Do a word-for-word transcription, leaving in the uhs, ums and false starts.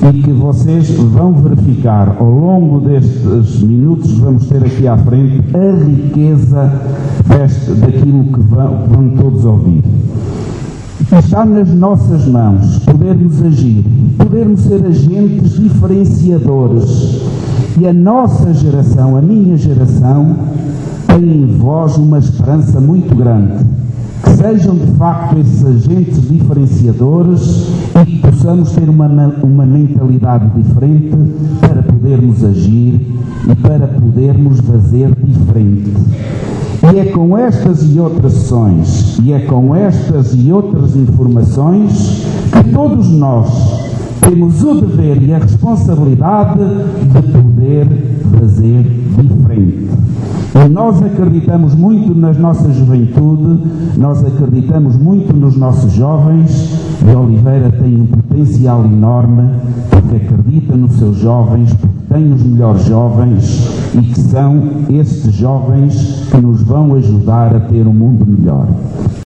e que vocês vão verificar ao longo destes minutos que vamos ter aqui à frente a riqueza deste, daquilo que vão, vão todos ouvir. Está nas nossas mãos podermos agir, podermos ser agentes diferenciadores. E a nossa geração, a minha geração, tem em vós uma esperança muito grande. Que sejam de facto esses agentes diferenciadores e que possamos ter uma, uma mentalidade diferente para podermos agir e para podermos fazer diferente. E é com estas e outras sessões, e é com estas e outras informações que todos nós temos o dever e a responsabilidade de poder fazer diferente. E nós acreditamos muito na nossa juventude, nós acreditamos muito nos nossos jovens, e Oliveira tem um potencial enorme, porque acredita nos seus jovens, porque tem os melhores jovens, e que são estes jovens que nos vão ajudar a ter um mundo melhor.